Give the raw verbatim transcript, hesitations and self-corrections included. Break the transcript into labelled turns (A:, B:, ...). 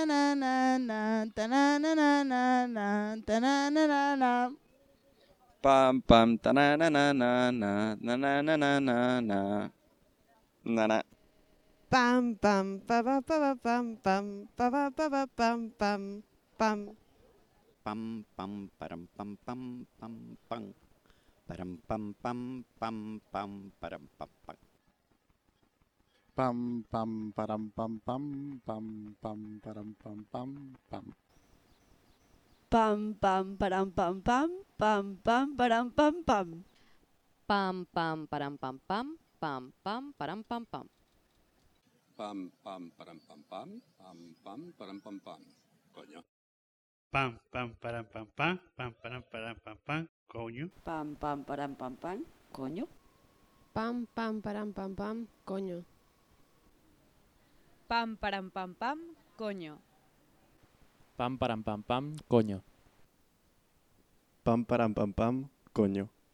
A: tananana, tananana, tananana.
B: Pam pam tananana na na na na na na na na.
C: Pam pam pa pa pa pam pam pa pa pa pam pam pam.
D: Pam pam param pam pam pam pam. Param pam pam pam pam param pam pam.
E: Pam pam param pam pam pam pam param pam pam pam.
A: Pam pam param pam pam pam pam param pam pam.
F: Pam pam param pam pam pam pam param pam pam.
G: Pam pam param pam pam pam pam param pam pam. Coño.
H: Pam pam param pam pam pam param param pam pam. Coño.
I: Pam pam param pam pam. Coño.
J: Pam pam param pam pam. Coño.
K: Pam param pam pam. Coño.
L: Pam param pam pam. Coño.
B: Pam param pam pam. Coño.